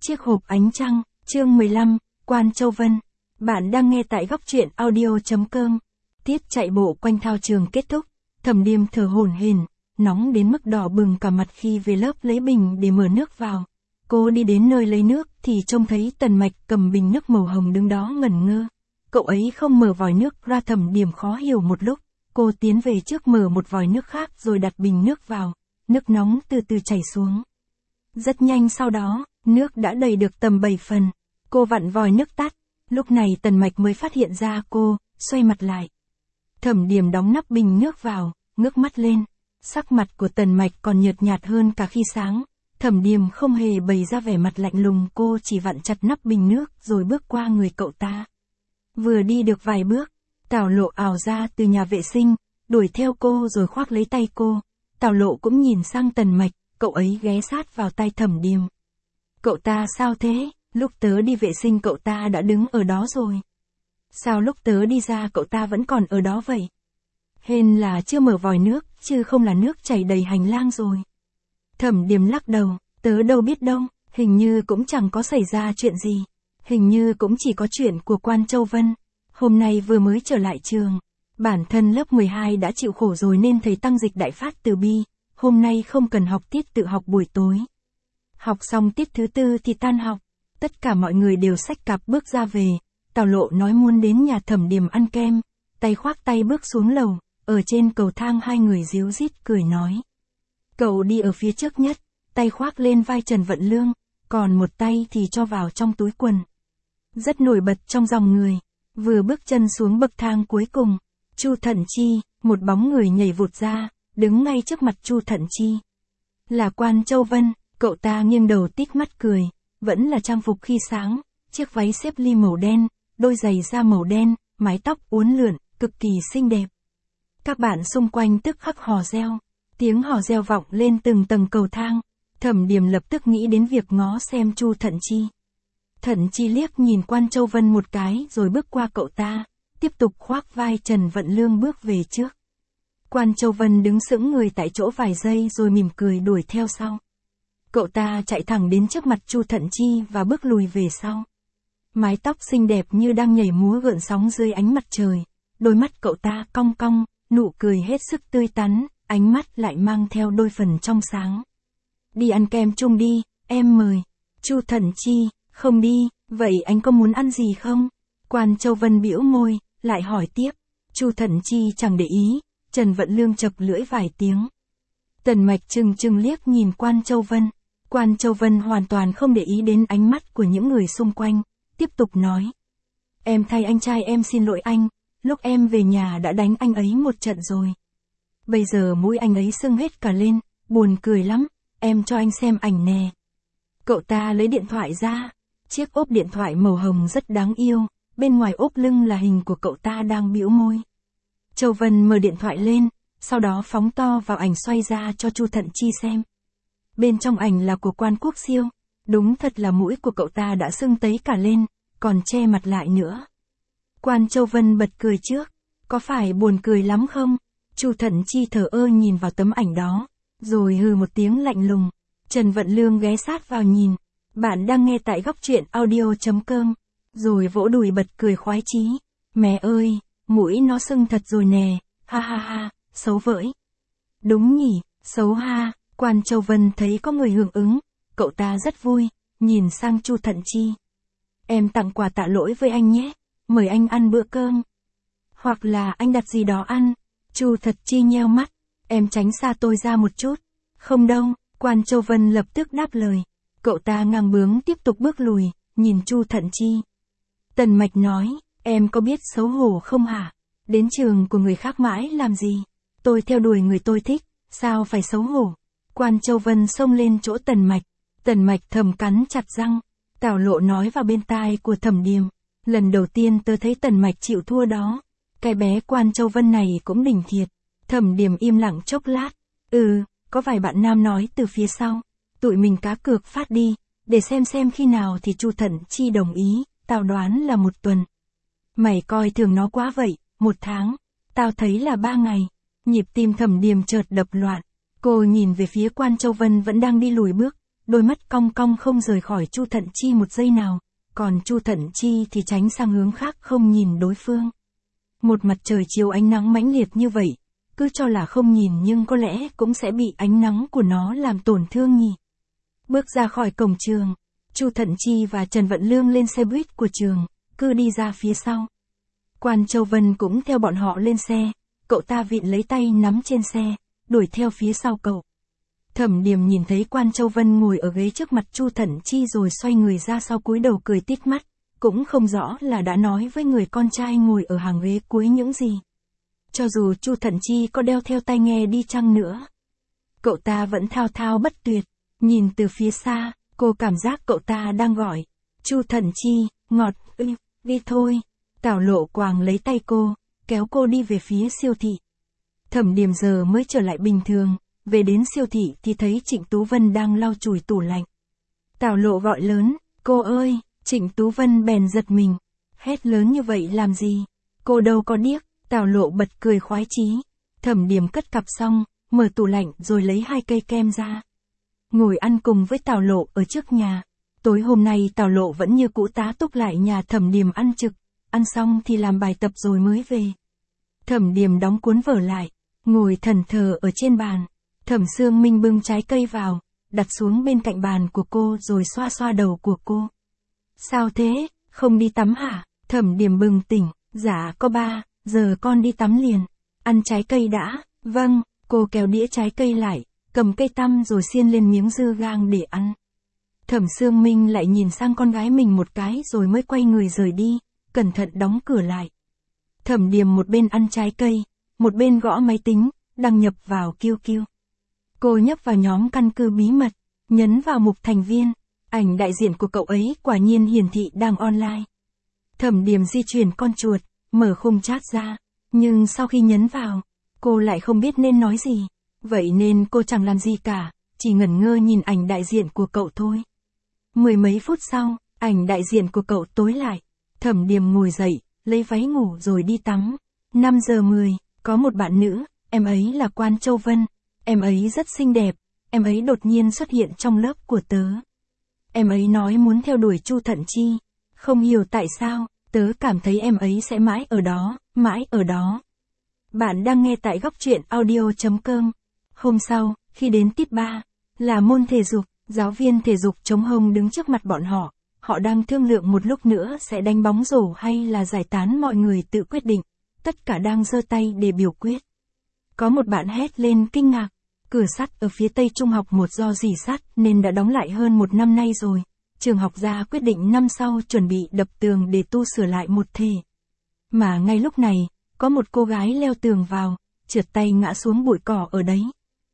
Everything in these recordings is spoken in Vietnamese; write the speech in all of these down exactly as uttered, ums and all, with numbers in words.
Chiếc hộp ánh trăng, chương mười lăm, Quan Châu Vân. Bạn đang nghe tại góc truyện audio.com. Tiết chạy bộ quanh thao trường kết thúc, Thẩm Điềm thở hổn hển, nóng đến mức đỏ bừng cả mặt khi về lớp lấy bình để mở nước vào. Cô đi đến nơi lấy nước thì trông thấy Tần Mạch cầm bình nước màu hồng đứng đó ngẩn ngơ. Cậu ấy không mở vòi nước ra. Thẩm Điềm khó hiểu một lúc, cô tiến về trước mở một vòi nước khác rồi đặt bình nước vào, nước nóng từ từ chảy xuống. Rất nhanh sau đó, nước đã đầy được tầm bảy phần, cô vặn vòi nước tắt, lúc này Tần Mạch mới phát hiện ra cô, xoay mặt lại. Thẩm Điềm đóng nắp bình nước vào, ngước mắt lên, sắc mặt của Tần Mạch còn nhợt nhạt hơn cả khi sáng. Thẩm Điềm không hề bày ra vẻ mặt lạnh lùng, cô chỉ vặn chặt nắp bình nước rồi bước qua người cậu ta. Vừa đi được vài bước, Tào Lộ ào ra từ nhà vệ sinh, đuổi theo cô rồi khoác lấy tay cô. Tào Lộ cũng nhìn sang Tần Mạch, cậu ấy ghé sát vào tay Thẩm Điềm. Cậu ta sao thế? Lúc tớ đi vệ sinh cậu ta đã đứng ở đó rồi. Sao lúc tớ đi ra cậu ta vẫn còn ở đó vậy? Hên là chưa mở vòi nước, chứ không là nước chảy đầy hành lang rồi. Thẩm Điềm lắc đầu, tớ đâu biết đâu, hình như cũng chẳng có xảy ra chuyện gì. Hình như cũng chỉ có chuyện của Quan Châu Vân. Hôm nay vừa mới trở lại trường. Bản thân lớp mười hai đã chịu khổ rồi nên thầy Tăng Dịch đại phát từ bi. Hôm nay không cần học tiết tự học buổi tối. Học xong tiết thứ tư thì tan học. Tất cả mọi người đều xách cặp bước ra về. Tào Lộ nói muốn đến nhà Thẩm Điềm ăn kem. Tay khoác tay bước xuống lầu. Ở trên cầu thang hai người ríu rít cười nói. Cậu đi ở phía trước nhất. Tay khoác lên vai Trần Vận Lương. Còn một tay thì cho vào trong túi quần. Rất nổi bật trong dòng người. Vừa bước chân xuống bậc thang cuối cùng. Chu Thận Chi, một bóng người nhảy vụt ra, đứng ngay trước mặt Chu Thận Chi. Là Quan Châu Vân, cậu ta nghiêng đầu tít mắt cười, vẫn là trang phục khi sáng, chiếc váy xếp ly màu đen, đôi giày da màu đen, mái tóc uốn lượn, cực kỳ xinh đẹp. Các bạn xung quanh tức khắc hò reo, tiếng hò reo vọng lên từng tầng cầu thang. Thẩm Điềm lập tức nghĩ đến việc ngó xem Chu Thận Chi. Thận Chi liếc nhìn Quan Châu Vân một cái rồi bước qua cậu ta, tiếp tục khoác vai Trần Vận Lương bước về trước. Quan Châu Vân đứng sững người tại chỗ vài giây rồi mỉm cười đuổi theo sau. Cậu ta chạy thẳng đến trước mặt Chu Thận Chi và bước lùi về sau. Mái tóc xinh đẹp như đang nhảy múa gợn sóng dưới ánh mặt trời, đôi mắt cậu ta cong cong, nụ cười hết sức tươi tắn, ánh mắt lại mang theo đôi phần trong sáng. Đi ăn kem chung đi, em mời. Chu Thận Chi, không đi, vậy anh có muốn ăn gì không? Quan Châu Vân bĩu môi, lại hỏi tiếp. Chu Thận Chi chẳng để ý, Trần Vận Lương chập lưỡi vài tiếng. Tần Mạch trừng trừng liếc nhìn Quan Châu Vân. Quan Châu Vân hoàn toàn không để ý đến ánh mắt của những người xung quanh, tiếp tục nói. Em thay anh trai em xin lỗi anh, lúc em về nhà đã đánh anh ấy một trận rồi. Bây giờ mũi anh ấy sưng hết cả lên, buồn cười lắm, em cho anh xem ảnh nè. Cậu ta lấy điện thoại ra, chiếc ốp điện thoại màu hồng rất đáng yêu, bên ngoài ốp lưng là hình của cậu ta đang bĩu môi. Châu Vân mở điện thoại lên, sau đó phóng to vào ảnh xoay ra cho Chu Thận Chi xem. Bên trong ảnh là của Quan Quốc Siêu, đúng thật là mũi của cậu ta đã sưng tấy cả lên, còn che mặt lại nữa. Quan Châu Vân bật cười trước, có phải buồn cười lắm không? Chu Thận Chi thờ ơ nhìn vào tấm ảnh đó, rồi hừ một tiếng lạnh lùng. Trần Vận Lương ghé sát vào nhìn. Bạn đang nghe tại góc truyện audio.com. Rồi vỗ đùi bật cười khoái chí. Mẹ ơi, mũi nó sưng thật rồi nè, ha ha ha, xấu vỡi. Đúng nhỉ, xấu ha. Quan Châu Vân thấy có người hưởng ứng, cậu ta rất vui, nhìn sang Chu Thận Chi. Em tặng quà tạ lỗi với anh nhé, mời anh ăn bữa cơm. Hoặc là anh đặt gì đó ăn. Chu Thận Chi nheo mắt, em tránh xa tôi ra một chút. Không đâu, Quan Châu Vân lập tức đáp lời. Cậu ta ngang bướng tiếp tục bước lùi, nhìn Chu Thận Chi. Tần Mạch nói, em có biết xấu hổ không hả? Đến trường của người khác mãi làm gì? Tôi theo đuổi người tôi thích, sao phải xấu hổ? Quan Châu Vân xông lên chỗ Tần Mạch. Tần Mạch thầm cắn chặt răng. Tào Lộ nói vào bên tai của Thẩm Điềm. Lần đầu tiên tớ thấy Tần Mạch chịu thua đó. Cái bé Quan Châu Vân này cũng đỉnh thiệt. Thẩm Điềm im lặng chốc lát. Ừ, có vài bạn nam nói từ phía sau. Tụi mình cá cược phát đi, để xem xem khi nào thì Chu Thận Chi đồng ý, tao đoán là một tuần. Mày coi thường nó quá vậy, một tháng, tao thấy là ba ngày. Nhịp tim Thẩm Điềm chợt đập loạn, cô nhìn về phía Quan Châu Vân vẫn đang đi lùi bước, đôi mắt cong cong không rời khỏi Chu Thận Chi một giây nào, còn Chu Thận Chi thì tránh sang hướng khác không nhìn đối phương. Một mặt trời chiếu ánh nắng mãnh liệt như vậy, cứ cho là không nhìn nhưng có lẽ cũng sẽ bị ánh nắng của nó làm tổn thương nhỉ. Bước ra khỏi cổng trường, Chu Thận Chi và Trần Vận Lương lên xe buýt của trường, cứ đi ra phía sau. Quan Châu Vân cũng theo bọn họ lên xe, cậu ta vịn lấy tay nắm trên xe, đuổi theo phía sau cậu. Thẩm Điềm nhìn thấy Quan Châu Vân ngồi ở ghế trước mặt Chu Thận Chi rồi xoay người ra sau cúi đầu cười tít mắt, cũng không rõ là đã nói với người con trai ngồi ở hàng ghế cuối những gì. Cho dù Chu Thận Chi có đeo theo tai nghe đi chăng nữa, cậu ta vẫn thao thao bất tuyệt, nhìn từ phía xa, cô cảm giác cậu ta đang gọi. Chu Thận Chi, ngọt, ư, đi thôi. Tào Lộ Quàng lấy tay cô, kéo cô đi về phía siêu thị. Thẩm Điềm giờ mới trở lại bình thường, về đến siêu thị thì thấy Trịnh Tú Vân đang lau chùi tủ lạnh. Tào Lộ gọi lớn, cô ơi, Trịnh Tú Vân bèn giật mình. Hét lớn như vậy làm gì? Cô đâu có điếc. Tào Lộ bật cười khoái chí. Thẩm Điềm cất cặp xong, mở tủ lạnh rồi lấy hai cây kem ra. Ngồi ăn cùng với Tào Lộ ở trước nhà. Tối hôm nay Tào Lộ vẫn như cũ tá túc lại nhà Thẩm Điềm ăn trực. Ăn xong thì làm bài tập rồi mới về. Thẩm Điềm đóng cuốn vở lại, ngồi thẫn thờ ở trên bàn. Thẩm Sương Minh bưng trái cây vào, đặt xuống bên cạnh bàn của cô rồi xoa xoa đầu của cô. Sao thế, không đi tắm hả? Thẩm Điềm bừng tỉnh, dạ có ba, giờ con đi tắm liền. Ăn trái cây đã, vâng, cô kéo đĩa trái cây lại, cầm cây tăm rồi xiên lên miếng dưa gang để ăn. Thẩm Sương Minh lại nhìn sang con gái mình một cái rồi mới quay người rời đi, cẩn thận đóng cửa lại. Thẩm Điềm một bên ăn trái cây, một bên gõ máy tính, đăng nhập vào Q Q. Cô nhấp vào nhóm căn cứ bí mật, nhấn vào mục thành viên, ảnh đại diện của cậu ấy quả nhiên hiển thị đang online. Thẩm Điềm di chuyển con chuột, mở khung chat ra, nhưng sau khi nhấn vào, cô lại không biết nên nói gì, vậy nên cô chẳng làm gì cả, chỉ ngẩn ngơ nhìn ảnh đại diện của cậu thôi. Mười mấy phút sau, ảnh đại diện của cậu tối lại, Thẩm Điềm ngồi dậy, lấy váy ngủ rồi đi tắm. năm giờ mười, có một bạn nữ, em ấy là Quan Châu Vân, em ấy rất xinh đẹp, em ấy đột nhiên xuất hiện trong lớp của tớ. Em ấy nói muốn theo đuổi Chu Thận Chi, không hiểu tại sao, tớ cảm thấy em ấy sẽ mãi ở đó, mãi ở đó. Bạn đang nghe tại góc truyện audio chấm com. Hôm sau, khi đến tiết ba, là môn thể dục, giáo viên thể dục chống hông đứng trước mặt bọn họ. Họ đang thương lượng một lúc nữa sẽ đánh bóng rổ hay là giải tán, mọi người tự quyết định. Tất cả đang giơ tay để biểu quyết. Có một bạn hét lên kinh ngạc. Cửa sắt ở phía tây trung học một do rỉ sắt nên đã đóng lại hơn một năm nay rồi. Trường học ra quyết định năm sau chuẩn bị đập tường để tu sửa lại một thể. Mà ngay lúc này, có một cô gái leo tường vào, trượt tay ngã xuống bụi cỏ ở đấy.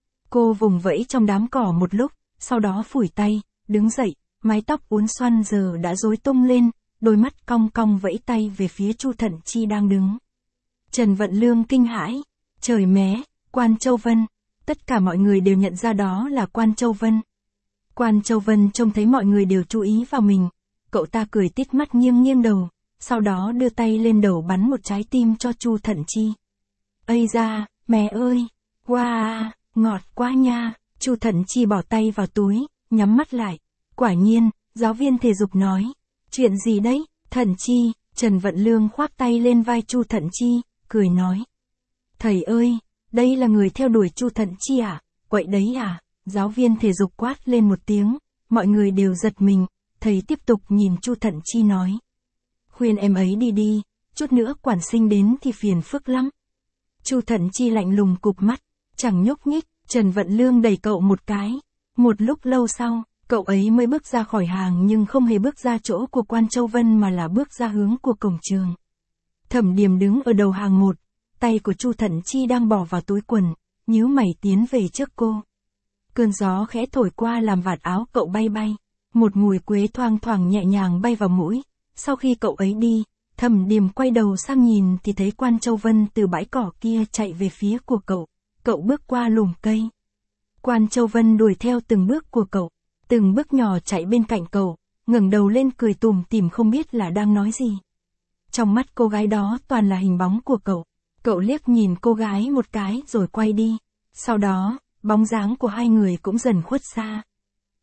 Cô vùng vẫy trong đám cỏ một lúc, sau đó phủi tay, đứng dậy, mái tóc uốn xoăn giờ đã rối tung lên, đôi mắt cong cong vẫy tay về phía Chu Thận Chi đang đứng. Trần Vận Lương kinh hãi, trời mé, Quan Châu Vân, tất cả mọi người đều nhận ra đó là Quan Châu Vân. Quan Châu Vân trông thấy mọi người đều chú ý vào mình, cậu ta cười tít mắt nghiêng nghiêng đầu, sau đó đưa tay lên đầu bắn một trái tim cho Chu Thận Chi. Ây da, mẹ ơi, wow, ngọt quá nha. Chu Thận Chi bỏ tay vào túi, nhắm mắt lại. Quả nhiên, giáo viên thể dục nói, chuyện gì đấy, Thận Chi? Trần Vận Lương khoác tay lên vai Chu Thận Chi, cười nói. Thầy ơi, đây là người theo đuổi Chu Thận Chi à? Quậy đấy à? Giáo viên thể dục quát lên một tiếng, mọi người đều giật mình, thầy tiếp tục nhìn Chu Thận Chi nói. Khuyên em ấy đi đi, chút nữa quản sinh đến thì phiền phức lắm. Chu Thận Chi lạnh lùng cụp mắt, chẳng nhúc nhích. Trần Vận Lương đẩy cậu một cái. Một lúc lâu sau, cậu ấy mới bước ra khỏi hàng nhưng không hề bước ra chỗ của Quan Châu Vân mà là bước ra hướng của cổng trường. Thẩm Điềm đứng ở đầu hàng một, tay của Chu Thận Chi đang bỏ vào túi quần, nhíu mày tiến về trước cô. Cơn gió khẽ thổi qua làm vạt áo cậu bay bay, một mùi quế thoang thoảng nhẹ nhàng bay vào mũi. Sau khi cậu ấy đi, Thẩm Điềm quay đầu sang nhìn thì thấy Quan Châu Vân từ bãi cỏ kia chạy về phía của cậu. Cậu bước qua lùm cây. Quan Châu Vân đuổi theo từng bước của cậu, từng bước nhỏ chạy bên cạnh cậu, ngẩng đầu lên cười tủm tỉm không biết là đang nói gì. Trong mắt cô gái đó toàn là hình bóng của cậu. Cậu liếc nhìn cô gái một cái rồi quay đi. Sau đó, bóng dáng của hai người cũng dần khuất xa.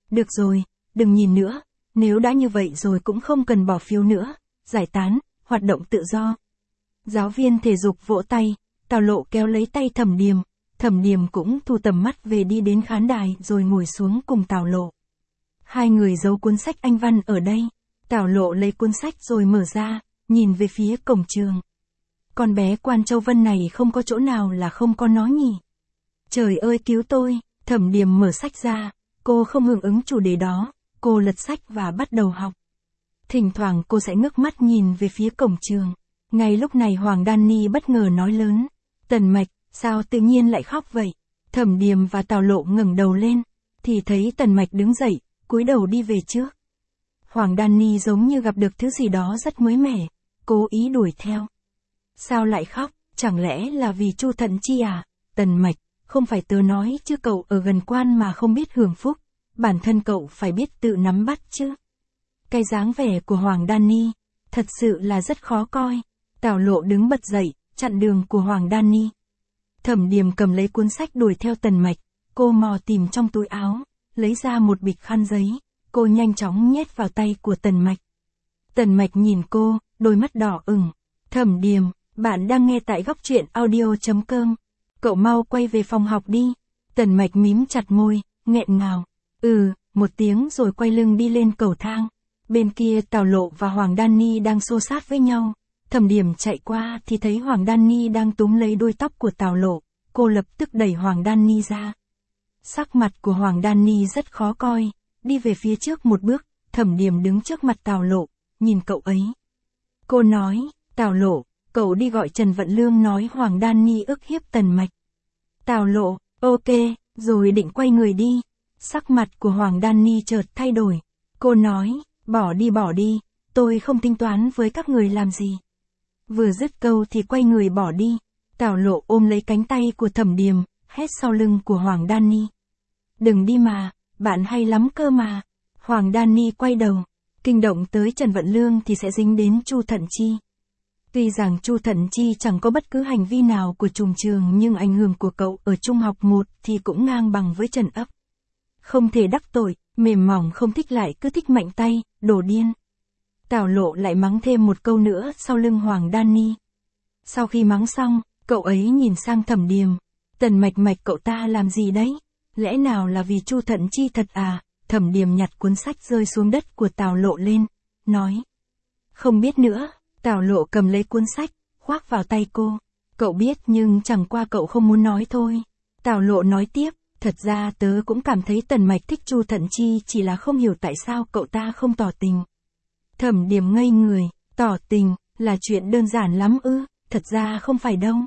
Được rồi, đừng nhìn nữa, nếu đã như vậy rồi cũng không cần bỏ phiếu nữa, giải tán, hoạt động tự do. Giáo viên thể dục vỗ tay, Tào Lộ kéo lấy tay Thẩm Điềm, Thẩm Điềm cũng thu tầm mắt về đi đến khán đài rồi ngồi xuống cùng Tào Lộ. Hai người giấu cuốn sách Anh văn ở đây, Tào Lộ lấy cuốn sách rồi mở ra, nhìn về phía cổng trường. Con bé Quan Châu Vân này không có chỗ nào là không có nó nhỉ. Trời ơi cứu tôi, Thẩm Điềm mở sách ra, cô không hưởng ứng chủ đề đó, cô lật sách và bắt đầu học. Thỉnh thoảng cô sẽ ngước mắt nhìn về phía cổng trường. Ngay lúc này Hoàng Đan Ni bất ngờ nói lớn, Tần Mạch, sao tự nhiên lại khóc vậy? Thẩm Điềm và Tào Lộ ngẩng đầu lên, thì thấy Tần Mạch đứng dậy, cúi đầu đi về trước. Hoàng Đan Ni giống như gặp được thứ gì đó rất mới mẻ, cố ý đuổi theo. Sao lại khóc, chẳng lẽ là vì Chu Thận Chi à? Tần Mạch, không phải tớ nói chứ cậu ở gần quan mà không biết hưởng phúc, bản thân cậu phải biết tự nắm bắt chứ. Cái dáng vẻ của Hoàng Đan Ni, thật sự là rất khó coi. Tào Lộ đứng bật dậy, chặn đường của Hoàng Đan Ni. Thẩm Điềm cầm lấy cuốn sách đuổi theo Tần Mạch, cô mò tìm trong túi áo, lấy ra một bịch khăn giấy, cô nhanh chóng nhét vào tay của Tần Mạch. Tần Mạch nhìn cô, đôi mắt đỏ ửng. Thẩm Điềm, bạn đang nghe tại góc truyện audio chấm com. Cậu mau quay về phòng học đi. Tần Mạch mím chặt môi, nghẹn ngào. Ừ, một tiếng rồi quay lưng đi lên cầu thang. Bên kia Tào Lộ và Hoàng Đan Ni đang xô xát với nhau. Thẩm Điềm chạy qua thì thấy Hoàng Đan Ni đang túm lấy đuôi tóc của Tào Lộ. Cô lập tức đẩy Hoàng Đan Ni ra. Sắc mặt của Hoàng Đan Ni rất khó coi, đi về phía trước một bước. Thẩm Điềm đứng trước mặt Tào Lộ, nhìn cậu ấy. Cô nói, Tào Lộ, cậu đi gọi Trần Vận Lương nói Hoàng Đan Ni ức hiếp Tần Mạch. Tào Lộ, ok, rồi định quay người đi. Sắc mặt của Hoàng Đan Ni chợt thay đổi. Cô nói, bỏ đi bỏ đi, tôi không tính toán với các người làm gì. Vừa dứt câu thì quay người bỏ đi. Tào Lộ ôm lấy cánh tay của Thẩm Điềm, hét sau lưng của Hoàng Đan Ni. Đừng đi mà, bạn hay lắm cơ mà. Hoàng Đan Ni quay đầu, kinh động tới Trần Vận Lương thì sẽ dính đến Chu Thận Chi. Tuy rằng Chu Thận Chi chẳng có bất cứ hành vi nào của trùng trường nhưng ảnh hưởng của cậu ở trung học một thì cũng ngang bằng với Trần Ấp. Không thể đắc tội, mềm mỏng không thích lại cứ thích mạnh tay, đồ điên. Tào Lộ lại mắng thêm một câu nữa sau lưng Hoàng Đan Ni. Sau khi mắng xong, cậu ấy nhìn sang Thẩm Điềm. Tần Mạch Mạch cậu ta làm gì đấy? Lẽ nào là vì Chu Thận Chi thật à? Thẩm Điềm nhặt cuốn sách rơi xuống đất của Tào Lộ lên, nói. Không biết nữa. Tào Lộ cầm lấy cuốn sách, khoác vào tay cô. Cậu biết nhưng chẳng qua cậu không muốn nói thôi. Tào Lộ nói tiếp, thật ra tớ cũng cảm thấy Tần Mạch thích Chu Thận Chi chỉ là không hiểu tại sao cậu ta không tỏ tình. Thẩm Điềm ngây người, tỏ tình, là chuyện đơn giản lắm ư, thật ra không phải đâu.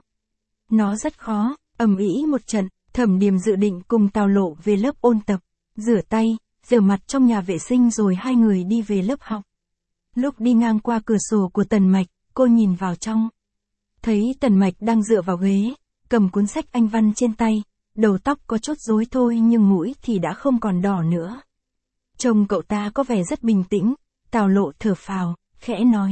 Nó rất khó, ầm ĩ một trận, Thẩm Điềm dự định cùng Tào Lộ về lớp ôn tập, rửa tay, rửa mặt trong nhà vệ sinh rồi hai người đi về lớp học. Lúc đi ngang qua cửa sổ của Tần Mạch, cô nhìn vào trong. Thấy Tần Mạch đang dựa vào ghế, cầm cuốn sách Anh văn trên tay, đầu tóc có chút rối thôi nhưng mũi thì đã không còn đỏ nữa. Trông cậu ta có vẻ rất bình tĩnh, Tào Lộ thở phào, khẽ nói.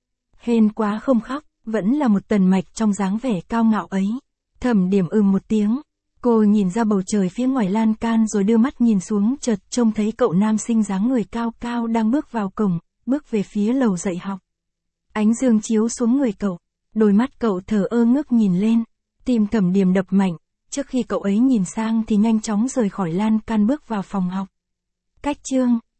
Hên quá không khóc, vẫn là một Tần Mạch trong dáng vẻ cao ngạo ấy. Thẩm Điềm ừm một tiếng, cô nhìn ra bầu trời phía ngoài lan can rồi đưa mắt nhìn xuống chợt trông thấy cậu nam sinh dáng người cao cao đang bước vào cổng, bước về phía lầu dạy học. Ánh dương chiếu xuống người cậu, đôi mắt cậu thờ ơ ngước nhìn lên, tim Thẩm Điềm đập mạnh, trước khi cậu ấy nhìn sang thì nhanh chóng rời khỏi lan can bước vào phòng học. Cách chương